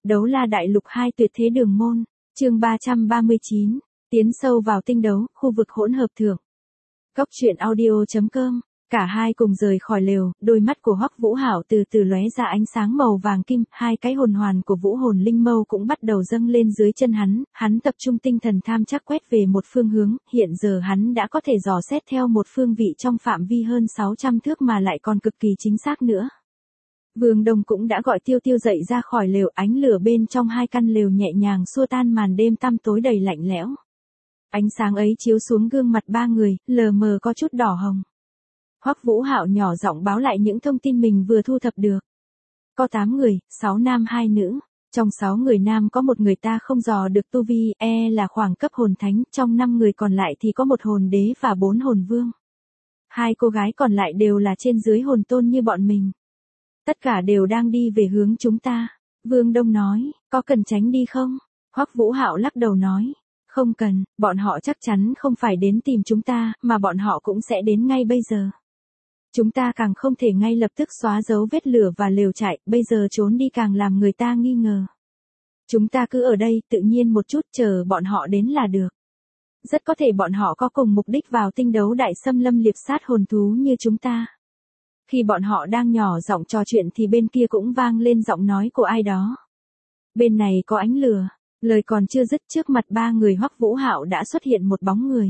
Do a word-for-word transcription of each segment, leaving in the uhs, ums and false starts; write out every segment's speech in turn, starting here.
Đấu la đại lục hai tuyệt thế đường môn, chương ba trăm ba mươi chín, tiến sâu vào tinh đấu, khu vực hỗn hợp thượng. Góc truyện audio chấm com, cả hai cùng rời khỏi lều, đôi mắt của Hoắc Vũ Hạo từ từ lóe ra ánh sáng màu vàng kim, hai cái hồn hoàn của Vũ Hồn Linh Mâu cũng bắt đầu dâng lên dưới chân hắn, hắn tập trung tinh thần tham chắc quét về một phương hướng, hiện giờ hắn đã có thể dò xét theo một phương vị trong phạm vi hơn sáu trăm thước mà lại còn cực kỳ chính xác nữa. Vương Đông cũng đã gọi Tiêu Tiêu dậy ra khỏi lều, ánh lửa bên trong hai căn lều nhẹ nhàng xua tan màn đêm tăm tối đầy lạnh lẽo. Ánh sáng ấy chiếu xuống gương mặt ba người, lờ mờ có chút đỏ hồng. Hoắc Vũ Hạo nhỏ giọng báo lại những thông tin mình vừa thu thập được. Có tám người, sáu nam hai nữ. Trong sáu người nam có một người ta không dò được tu vi, e là khoảng cấp hồn thánh, trong năm người còn lại thì có một hồn đế và bốn hồn vương. Hai cô gái còn lại đều là trên dưới hồn tôn như bọn mình. Tất cả đều đang đi về hướng chúng ta. Vương Đông nói, có cần tránh đi không? Hoắc Vũ Hạo lắc đầu nói, không cần, bọn họ chắc chắn không phải đến tìm chúng ta, mà bọn họ cũng sẽ đến ngay bây giờ. Chúng ta càng không thể ngay lập tức xóa dấu vết lửa và lều trại, bây giờ trốn đi càng làm người ta nghi ngờ. Chúng ta cứ ở đây, tự nhiên một chút chờ bọn họ đến là được. Rất có thể bọn họ có cùng mục đích vào tinh đấu đại xâm lâm liệp sát hồn thú như chúng ta. Khi bọn họ đang nhỏ giọng trò chuyện thì bên kia cũng vang lên giọng nói của ai đó. Bên này có ánh lửa, lời còn chưa dứt trước mặt ba người Hoắc Vũ Hạo đã xuất hiện một bóng người.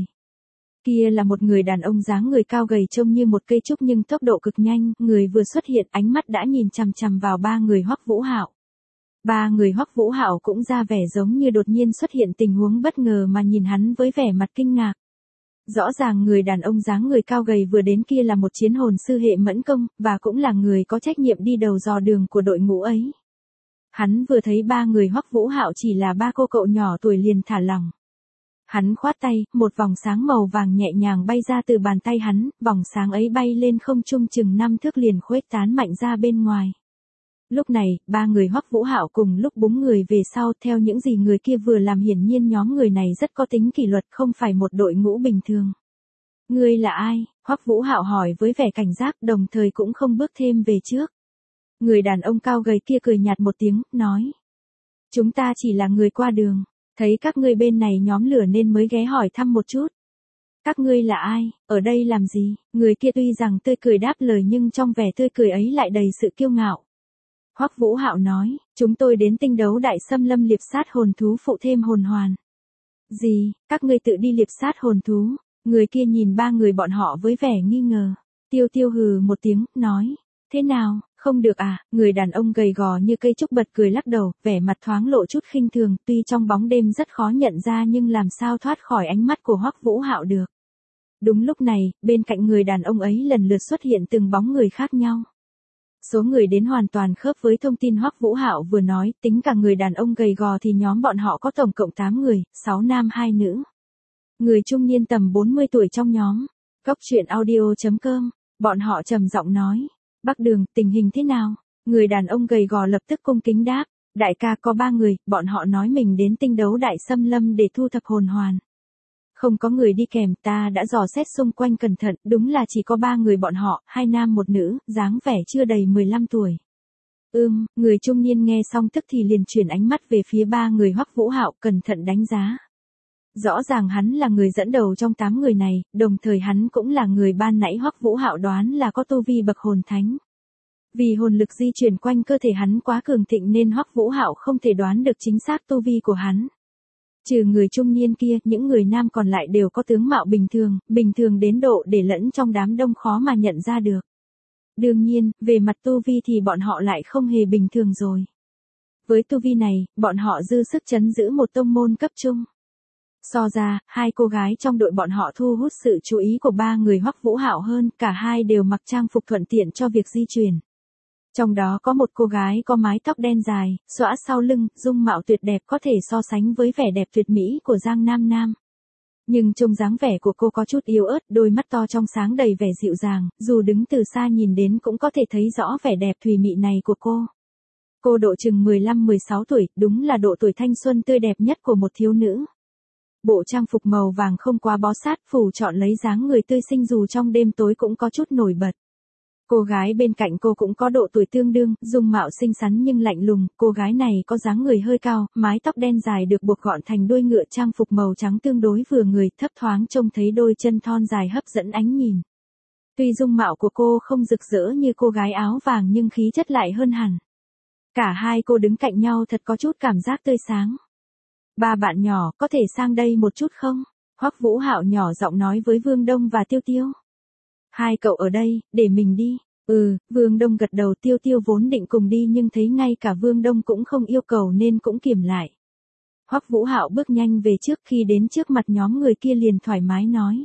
Kia là một người đàn ông dáng người cao gầy trông như một cây trúc nhưng tốc độ cực nhanh, người vừa xuất hiện ánh mắt đã nhìn chằm chằm vào ba người Hoắc Vũ Hạo. Ba người Hoắc Vũ Hạo cũng ra vẻ giống như đột nhiên xuất hiện tình huống bất ngờ mà nhìn hắn với vẻ mặt kinh ngạc. Rõ ràng người đàn ông dáng người cao gầy vừa đến kia là một chiến hồn sư hệ mẫn công, và cũng là người có trách nhiệm đi đầu dò đường của đội ngũ ấy. Hắn vừa thấy ba người Hoắc Vũ Hạo chỉ là ba cô cậu nhỏ tuổi liền thả lỏng. Hắn khoát tay, một vòng sáng màu vàng nhẹ nhàng bay ra từ bàn tay hắn, vòng sáng ấy bay lên không trung chừng năm thước liền khuếch tán mạnh ra bên ngoài. Lúc này, ba người Hoắc Vũ Hạo cùng lúc búng người về sau, theo những gì người kia vừa làm hiển nhiên nhóm người này rất có tính kỷ luật, không phải một đội ngũ bình thường. Ngươi là ai? Hoắc Vũ Hạo hỏi với vẻ cảnh giác, đồng thời cũng không bước thêm về trước. Người đàn ông cao gầy kia cười nhạt một tiếng, nói. Chúng ta chỉ là người qua đường, thấy các ngươi bên này nhóm lửa nên mới ghé hỏi thăm một chút. Các ngươi là ai, ở đây làm gì? Người kia tuy rằng tươi cười đáp lời nhưng trong vẻ tươi cười ấy lại đầy sự kiêu ngạo. Hoắc Vũ Hạo nói, chúng tôi đến tinh đấu đại xâm lâm liệp sát hồn thú phụ thêm hồn hoàn. Gì, các ngươi tự đi liệp sát hồn thú? Người kia nhìn ba người bọn họ với vẻ nghi ngờ. Tiêu Tiêu hừ một tiếng, nói, thế nào, không được à? Người đàn ông gầy gò như cây trúc bật cười lắc đầu, vẻ mặt thoáng lộ chút khinh thường, tuy trong bóng đêm rất khó nhận ra nhưng làm sao thoát khỏi ánh mắt của Hoắc Vũ Hạo được. Đúng lúc này, bên cạnh người đàn ông ấy lần lượt xuất hiện từng bóng người khác nhau. Số người đến hoàn toàn khớp với thông tin Hoắc Vũ Hạo vừa nói, tính cả người đàn ông gầy gò thì nhóm bọn họ có tổng cộng tám người, sáu nam hai nữ. Người trung niên tầm bốn mươi tuổi trong nhóm. Góc truyện audio chấm com, bọn họ trầm giọng nói, Bắc Đường, tình hình thế nào? Người đàn ông gầy gò lập tức cung kính đáp, đại ca có ba người, bọn họ nói mình đến tinh đấu đại xâm lâm để thu thập hồn hoàn. Không có người đi kèm, ta đã dò xét xung quanh cẩn thận, đúng là chỉ có ba người bọn họ, hai nam một nữ, dáng vẻ chưa đầy mười lăm tuổi. Ưm, người trung niên nghe xong tức thì liền chuyển ánh mắt về phía ba người Hoắc Vũ Hạo, cẩn thận đánh giá. Rõ ràng hắn là người dẫn đầu trong tám người này, đồng thời hắn cũng là người ban nãy Hoắc Vũ Hạo đoán là có tu vi bậc hồn thánh. Vì hồn lực di chuyển quanh cơ thể hắn quá cường thịnh nên Hoắc Vũ Hạo không thể đoán được chính xác tu vi của hắn. Trừ người trung niên kia, những người nam còn lại đều có tướng mạo bình thường, bình thường đến độ để lẫn trong đám đông khó mà nhận ra được. Đương nhiên, về mặt tu vi thì bọn họ lại không hề bình thường rồi. Với tu vi này, bọn họ dư sức trấn giữ một tông môn cấp trung. So ra, hai cô gái trong đội bọn họ thu hút sự chú ý của ba người Hoắc Vũ Hạo hơn, cả hai đều mặc trang phục thuận tiện cho việc di chuyển. Trong đó có một cô gái có mái tóc đen dài, xõa sau lưng, dung mạo tuyệt đẹp có thể so sánh với vẻ đẹp tuyệt mỹ của Giang Nam Nam. Nhưng trông dáng vẻ của cô có chút yếu ớt, đôi mắt to trong sáng đầy vẻ dịu dàng, dù đứng từ xa nhìn đến cũng có thể thấy rõ vẻ đẹp thùy mị này của cô. Cô độ chừng mười lăm mười sáu tuổi, đúng là độ tuổi thanh xuân tươi đẹp nhất của một thiếu nữ. Bộ trang phục màu vàng không quá bó sát, phủ chọn lấy dáng người tươi xinh dù trong đêm tối cũng có chút nổi bật. Cô gái bên cạnh cô cũng có độ tuổi tương đương, dung mạo xinh xắn nhưng lạnh lùng, cô gái này có dáng người hơi cao, mái tóc đen dài được buộc gọn thành đuôi ngựa, trang phục màu trắng tương đối vừa người, thấp thoáng trông thấy đôi chân thon dài hấp dẫn ánh nhìn. Tuy dung mạo của cô không rực rỡ như cô gái áo vàng nhưng khí chất lại hơn hẳn. Cả hai cô đứng cạnh nhau thật có chút cảm giác tươi sáng. Ba bạn nhỏ, có thể sang đây một chút không? Hoắc Vũ Hạo nhỏ giọng nói với Vương Đông và Tiêu Tiêu. Hai cậu ở đây, để mình đi. Ừ, Vương Đông gật đầu. Tiêu Tiêu vốn định cùng đi nhưng thấy ngay cả Vương Đông cũng không yêu cầu nên cũng kiềm lại. Hoắc Vũ Hạo bước nhanh về trước, khi đến trước mặt nhóm người kia liền thoải mái nói.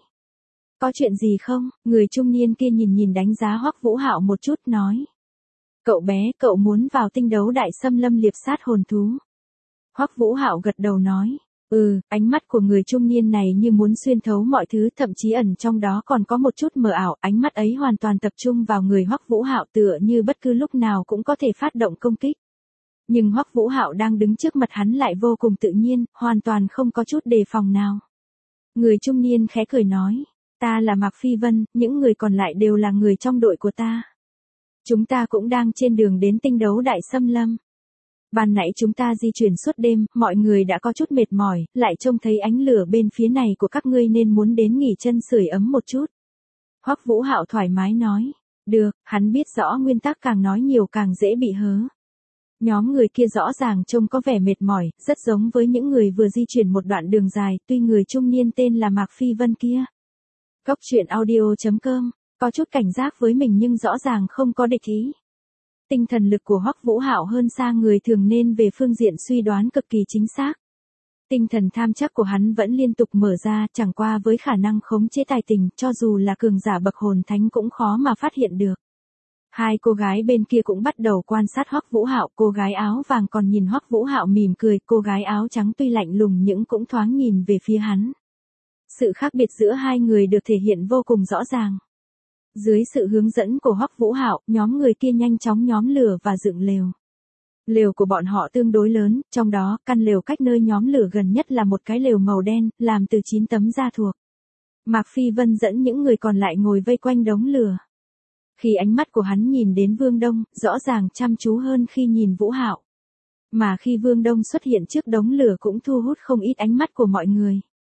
Có chuyện gì không? Người trung niên kia nhìn nhìn đánh giá Hoắc Vũ Hạo một chút nói. Cậu bé, cậu muốn vào tinh đấu đại xâm lâm liệp sát hồn thú. Hoắc Vũ Hạo gật đầu nói. Ừ, ánh mắt của người trung niên này như muốn xuyên thấu mọi thứ, thậm chí ẩn trong đó còn có một chút mờ ảo, ánh mắt ấy hoàn toàn tập trung vào người Hoắc Vũ Hạo, tựa như bất cứ lúc nào cũng có thể phát động công kích. Nhưng Hoắc Vũ Hạo đang đứng trước mặt hắn lại vô cùng tự nhiên, hoàn toàn không có chút đề phòng nào. Người trung niên khẽ cười nói, ta là Mạc Phi Vân, những người còn lại đều là người trong đội của ta. Chúng ta cũng đang trên đường đến tinh đấu đại xâm lâm. Ban nãy chúng ta di chuyển suốt đêm, mọi người đã có chút mệt mỏi, lại trông thấy ánh lửa bên phía này của các ngươi nên muốn đến nghỉ chân sưởi ấm một chút. Hoắc Vũ Hạo thoải mái nói. Được, hắn biết rõ nguyên tắc càng nói nhiều càng dễ bị hớ. Nhóm người kia rõ ràng trông có vẻ mệt mỏi, rất giống với những người vừa di chuyển một đoạn đường dài, tuy người trung niên tên là Mạc Phi Vân kia. Góc truyện audio chấm com, có chút cảnh giác với mình nhưng rõ ràng không có địch ý. Tinh thần lực của Hoắc Vũ Hạo hơn xa người thường nên về phương diện suy đoán cực kỳ chính xác. Tinh thần tham chắc của hắn vẫn liên tục mở ra, chẳng qua với khả năng khống chế tài tình, cho dù là cường giả bậc hồn thánh cũng khó mà phát hiện được. Hai cô gái bên kia cũng bắt đầu quan sát Hoắc Vũ Hạo, cô gái áo vàng còn nhìn Hoắc Vũ Hạo mỉm cười, cô gái áo trắng tuy lạnh lùng nhưng cũng thoáng nhìn về phía hắn. Sự khác biệt giữa hai người được thể hiện vô cùng rõ ràng. Dưới sự hướng dẫn của Hoắc Vũ Hạo, nhóm người kia nhanh chóng nhóm lửa và dựng lều. Lều của bọn họ tương đối lớn, trong đó, căn lều cách nơi nhóm lửa gần nhất là một cái lều màu đen, làm từ chín tấm da thuộc. Mạc Phi Vân dẫn những người còn lại ngồi vây quanh đống lửa. Khi ánh mắt của hắn nhìn đến Vương Đông, rõ ràng chăm chú hơn khi nhìn Vũ Hạo. Mà khi Vương Đông xuất hiện trước đống lửa cũng thu hút không ít ánh mắt của mọi người.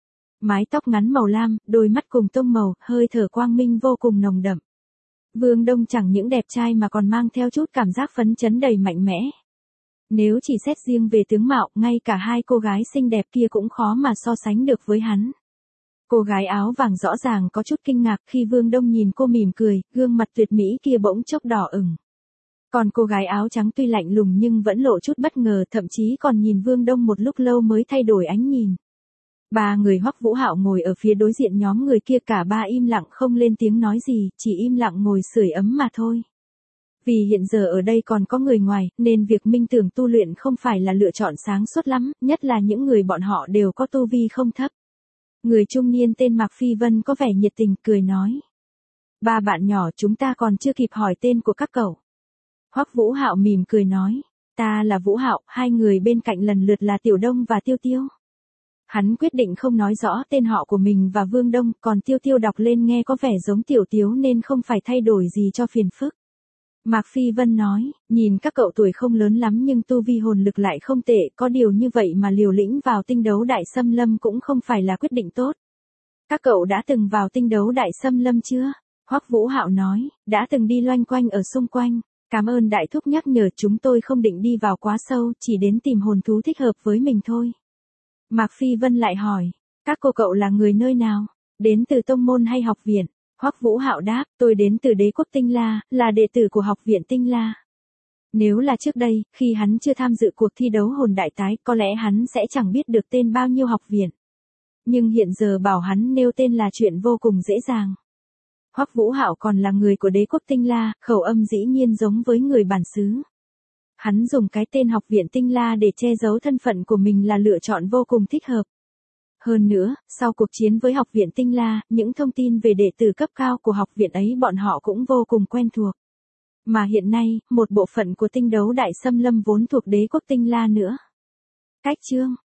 Mái tóc ngắn màu lam, đôi mắt cùng tông màu, hơi thở quang minh vô cùng nồng đậm. Vương Đông chẳng những đẹp trai mà còn mang theo chút cảm giác phấn chấn đầy mạnh mẽ. Nếu chỉ xét riêng về tướng mạo, ngay cả hai cô gái xinh đẹp kia cũng khó mà so sánh được với hắn. Cô gái áo vàng rõ ràng có chút kinh ngạc khi Vương Đông nhìn cô mỉm cười, gương mặt tuyệt mỹ kia bỗng chốc đỏ ửng. Còn cô gái áo trắng tuy lạnh lùng nhưng vẫn lộ chút bất ngờ, thậm chí còn nhìn Vương Đông một lúc lâu mới thay đổi ánh nhìn. Ba người Hoắc Vũ Hạo ngồi ở phía đối diện nhóm người kia, cả ba im lặng không lên tiếng nói gì, chỉ im lặng ngồi sưởi ấm mà thôi. Vì hiện giờ ở đây còn có người ngoài, nên việc minh tưởng tu luyện không phải là lựa chọn sáng suốt lắm, nhất là những người bọn họ đều có tu vi không thấp. Người trung niên tên Mạc Phi Vân có vẻ nhiệt tình, cười nói. Ba bạn nhỏ, chúng ta còn chưa kịp hỏi tên của các cậu. Hoắc Vũ Hạo mỉm cười nói. Ta là Vũ Hạo, hai người bên cạnh lần lượt là Tiểu Đông và Tiêu Tiêu. Hắn quyết định không nói rõ tên họ của mình và Vương Đông, còn Tiêu Tiêu đọc lên nghe có vẻ giống Tiểu Tiếu nên không phải thay đổi gì cho phiền phức. Mạc Phi Vân nói, nhìn các cậu tuổi không lớn lắm nhưng tu vi hồn lực lại không tệ, có điều như vậy mà liều lĩnh vào tinh đấu đại xâm lâm cũng không phải là quyết định tốt. Các cậu đã từng vào tinh đấu đại xâm lâm chưa? Hoắc Vũ Hạo nói, đã từng đi loanh quanh ở xung quanh. Cảm ơn đại thúc nhắc nhở, chúng tôi không định đi vào quá sâu, chỉ đến tìm hồn thú thích hợp với mình thôi. Mạc Phi Vân lại hỏi, các cô cậu là người nơi nào? Đến từ tông môn hay học viện? Hoắc Vũ Hạo đáp, tôi đến từ đế quốc Tinh La, là đệ tử của học viện Tinh La. Nếu là trước đây, khi hắn chưa tham dự cuộc thi đấu hồn đại tái, có lẽ hắn sẽ chẳng biết được tên bao nhiêu học viện. Nhưng hiện giờ bảo hắn nêu tên là chuyện vô cùng dễ dàng. Hoắc Vũ Hạo còn là người của đế quốc Tinh La, khẩu âm dĩ nhiên giống với người bản xứ. Hắn dùng cái tên học viện Tinh La để che giấu thân phận của mình là lựa chọn vô cùng thích hợp. Hơn nữa, sau cuộc chiến với học viện Tinh La, những thông tin về đệ tử cấp cao của học viện ấy bọn họ cũng vô cùng quen thuộc. Mà hiện nay, một bộ phận của tinh đấu đại xâm lâm vốn thuộc đế quốc Tinh La nữa. Cách chương